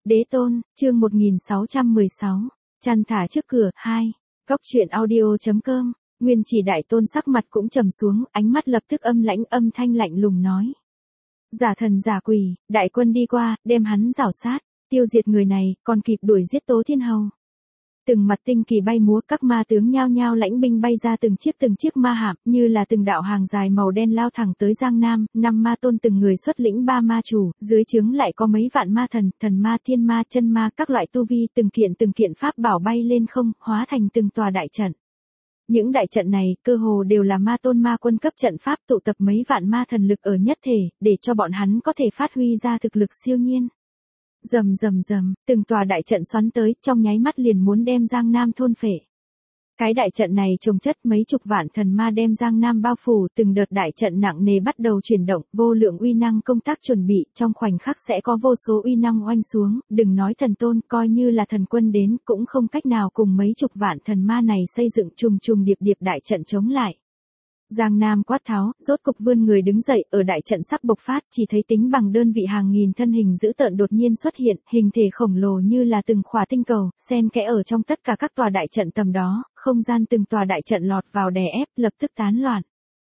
Đế tôn, chương 1616, chăn thả trước cửa, 2, Góc truyện audio.com, Nguyên Chỉ Đại Tôn sắc mặt cũng trầm xuống, ánh mắt lập tức âm lãnh, âm thanh lạnh lùng nói. Giả thần giả quỷ, đại quân đi qua, đem hắn rảo sát, tiêu diệt người này, còn kịp đuổi giết Tố Thiên Hầu. Từng mặt tinh kỳ bay múa, các ma tướng nhao nhao lãnh binh bay ra từng chiếc ma hạm, như là từng đạo hàng dài màu đen lao thẳng tới Giang Nam, 5 ma tôn từng người xuất lĩnh 3 ma chủ, dưới trướng lại có mấy vạn ma thần, thần ma, thiên ma, chân ma, các loại tu vi, từng kiện pháp bảo bay lên không, hóa thành từng tòa đại trận. Những đại trận này, cơ hồ đều là ma tôn ma quân cấp trận pháp tụ tập mấy vạn ma thần lực ở nhất thể, để cho bọn hắn có thể phát huy ra thực lực siêu nhiên. Rầm rầm rầm, từng tòa đại trận xoắn tới, trong nháy mắt liền muốn đem Giang Nam thôn phệ. Cái đại trận này chồng chất mấy chục vạn thần ma đem Giang Nam bao phủ, từng đợt đại trận nặng nề bắt đầu chuyển động, vô lượng uy năng công tác chuẩn bị, trong khoảnh khắc sẽ có vô số uy năng oanh xuống, đừng nói thần tôn, coi như là thần quân đến, cũng không cách nào cùng mấy chục vạn thần ma này xây dựng trùng điệp đại trận chống lại. Giang Nam quát tháo, rốt cục vươn người đứng dậy, ở đại trận sắp bộc phát, chỉ thấy tính bằng đơn vị hàng nghìn thân hình dữ tợn đột nhiên xuất hiện, hình thể khổng lồ như là từng khỏa tinh cầu, xen kẽ ở trong tất cả các tòa đại trận tầm đó, không gian từng tòa đại trận lọt vào đè ép, lập tức tán loạn.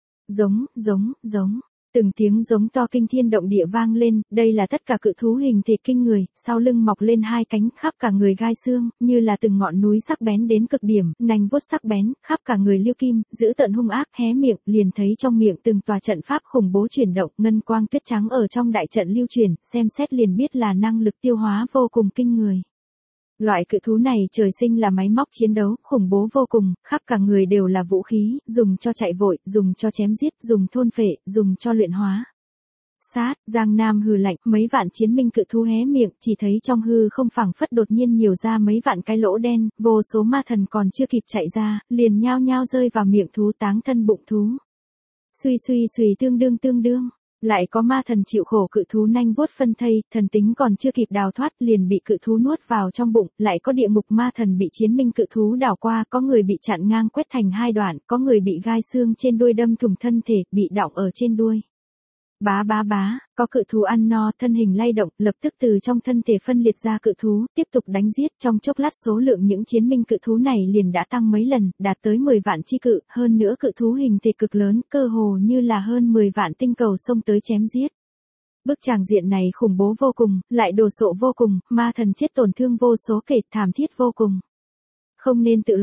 Giống, từng tiếng giống to kinh thiên động địa vang lên, đây là tất cả cự thú hình thể kinh người, sau lưng mọc lên hai cánh, khắp cả người gai xương, như là từng ngọn núi sắc bén đến cực điểm, nanh vuốt sắc bén, khắp cả người liêu kim, dữ tợn hung ác, hé miệng, liền thấy trong miệng từng tòa trận pháp khủng bố chuyển động, ngân quang tuyết trắng ở trong đại trận lưu truyền, xem xét liền biết là năng lực tiêu hóa vô cùng kinh người. Loại cự thú này trời sinh là máy móc chiến đấu, khủng bố vô cùng, khắp cả người đều là vũ khí, dùng cho chạy vội, dùng cho chém giết, dùng thôn phệ, dùng cho luyện hóa. Sát, Giang Nam hừ lạnh, mấy vạn chiến minh cự thú hé miệng, chỉ thấy trong hư không phẳng phất đột nhiên nhiều ra mấy vạn cái lỗ đen, vô số ma thần còn chưa kịp chạy ra, liền nhao nhao rơi vào miệng thú táng thân bụng thú. Suy tương đương. Lại có ma thần chịu khổ cự thú nanh vuốt phân thây, thần tính còn chưa kịp đào thoát liền bị cự thú nuốt vào trong bụng, lại có địa ngục ma thần bị chiến minh cự thú đảo qua, có người bị chặn ngang quét thành hai đoạn, có người bị gai xương trên đuôi đâm thủng thân thể, bị đọng ở trên đuôi. Bá, có cự thú ăn no, thân hình lay động, lập tức từ trong thân thể phân liệt ra cự thú, tiếp tục đánh giết, trong chốc lát số lượng những chiến minh cự thú này liền đã tăng mấy lần, đạt tới 10 vạn chi cự, hơn nữa cự thú hình thể cực lớn, cơ hồ như là hơn 10 vạn tinh cầu xông tới chém giết. Bức tràng diện này khủng bố vô cùng, lại đồ sộ vô cùng, ma thần chết tổn thương vô số kể, thảm thiết vô cùng. Không nên tự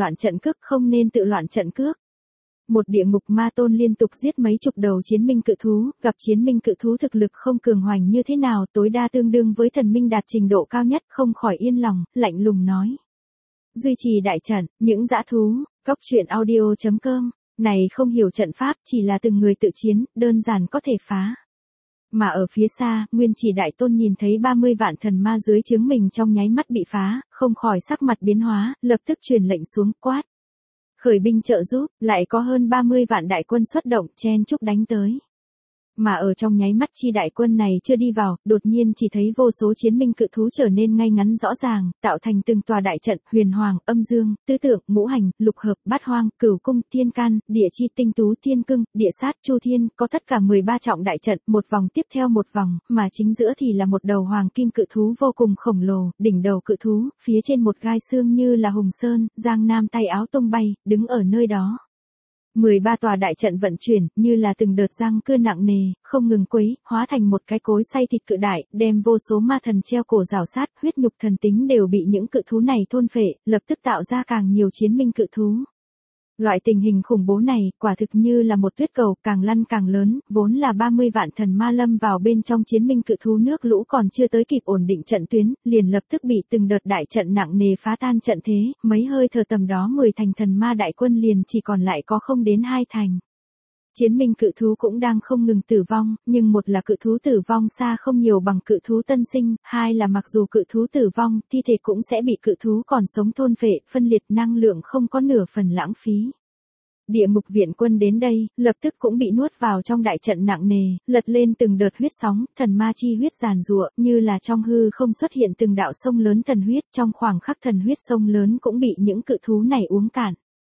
loạn trận cước. Một địa ngục ma tôn liên tục giết mấy chục đầu chiến minh cự thú, gặp chiến minh cự thú thực lực không cường hoành như thế nào, tối đa tương đương với thần minh đạt trình độ cao nhất, không khỏi yên lòng, lạnh lùng nói. Duy trì đại trận, những dã thú, Góc truyện audio.com, này không hiểu trận pháp, chỉ là từng người tự chiến, đơn giản có thể phá. Mà ở phía xa, Nguyên Chỉ Đại Tôn nhìn thấy 30 vạn thần ma dưới trướng mình trong nháy mắt bị phá, không khỏi sắc mặt biến hóa, lập tức truyền lệnh xuống, quát. Khởi binh trợ giúp, lại có hơn 30 vạn đại quân xuất động, chen chúc đánh tới. Mà ở trong nháy mắt chi đại quân này chưa đi vào, đột nhiên chỉ thấy vô số chiến minh cự thú trở nên ngay ngắn rõ ràng, tạo thành từng tòa đại trận, huyền hoàng, âm dương, tứ tượng, ngũ hành, lục hợp, bát hoang, cửu cung, thiên can, địa chi, tinh tú, thiên cưng, địa sát, chu thiên, có tất cả 13 trọng đại trận, một vòng tiếp theo một vòng, mà chính giữa thì là một đầu hoàng kim cự thú vô cùng khổng lồ, đỉnh đầu cự thú, phía trên một gai xương như là hùng sơn, Giang Nam tay áo tung bay, đứng ở nơi đó. 13 tòa đại trận vận chuyển, như là từng đợt giăng cưa nặng nề, không ngừng quấy, hóa thành một cái cối xay thịt cự đại, đem vô số ma thần treo cổ rào sát, huyết nhục thần tính đều bị những cự thú này thôn phệ, lập tức tạo ra càng nhiều chiến minh cự thú. Loại tình hình khủng bố này, quả thực như là một tuyết cầu, càng lăn càng lớn, vốn là 30 vạn thần ma lâm vào bên trong chiến minh cự thú nước lũ còn chưa tới kịp ổn định trận tuyến, liền lập tức bị từng đợt đại trận nặng nề phá tan trận thế, mấy hơi thở tầm đó 10 thành thần ma đại quân liền chỉ còn lại có không đến 2 thành. Chiến minh cự thú cũng đang không ngừng tử vong, nhưng một là cự thú tử vong xa không nhiều bằng cự thú tân sinh, hai là mặc dù cự thú tử vong, thi thể cũng sẽ bị cự thú còn sống thôn phệ, phân liệt năng lượng không có nửa phần lãng phí. Địa ngục viện quân đến đây, lập tức cũng bị nuốt vào trong đại trận nặng nề, lật lên từng đợt huyết sóng, thần ma chi huyết giàn giụa, như là trong hư không xuất hiện từng đạo sông lớn thần huyết, trong khoảng khắc thần huyết sông lớn cũng bị những cự thú này uống cạn.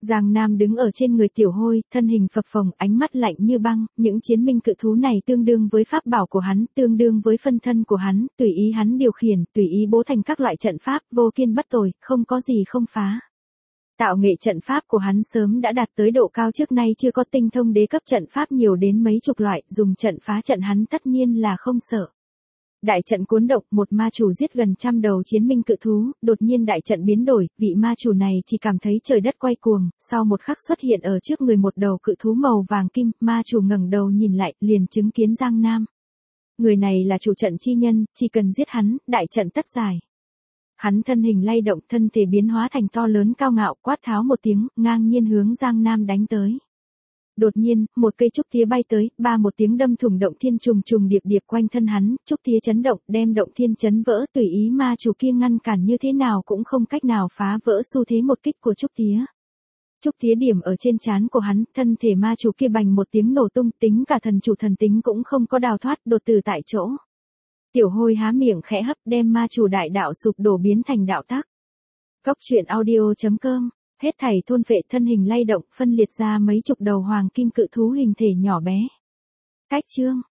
Giang Nam đứng ở trên người Tiểu Hôi, thân hình phập phồng, ánh mắt lạnh như băng, những chiến minh cự thú này tương đương với pháp bảo của hắn, tương đương với phân thân của hắn, tùy ý hắn điều khiển, tùy ý bố thành các loại trận pháp, vô kiên bất tồi, không có gì không phá. Tạo nghệ trận pháp của hắn sớm đã đạt tới độ cao trước nay chưa có, tinh thông đế cấp trận pháp nhiều đến mấy chục loại, dùng trận phá trận hắn tất nhiên là không sợ. Đại trận cuốn động, một ma chủ giết gần 100 đầu chiến minh cự thú, đột nhiên đại trận biến đổi, vị ma chủ này chỉ cảm thấy trời đất quay cuồng, sau một khắc xuất hiện ở trước người một đầu cự thú màu vàng kim, ma chủ ngẩng đầu nhìn lại, liền chứng kiến Giang Nam. Người này là chủ trận chi nhân, chỉ cần giết hắn, đại trận tất giải. Hắn thân hình lay động, thân thể biến hóa thành to lớn cao ngạo, quát tháo một tiếng, ngang nhiên hướng Giang Nam đánh tới. Đột nhiên, một cây trúc tía bay tới, ba một tiếng đâm thủng động thiên, trùng trùng điệp điệp quanh thân hắn, trúc tía chấn động, đem động thiên chấn vỡ, tùy ý ma chủ kia ngăn cản như thế nào cũng không cách nào phá vỡ xu thế một kích của trúc tía. Trúc tía điểm ở trên trán của hắn, thân thể ma chủ kia bành một tiếng nổ tung, tính cả thần chủ thần tính cũng không có đào thoát, đột tử tại chỗ. Tiểu Hôi há miệng khẽ hấp, đem ma chủ đại đạo sụp đổ biến thành đạo tác. Góc truyện audio.com. Hết thảy thôn phệ, thân hình lay động, phân liệt ra mấy chục đầu hoàng kim cự thú hình thể nhỏ bé. Cách chương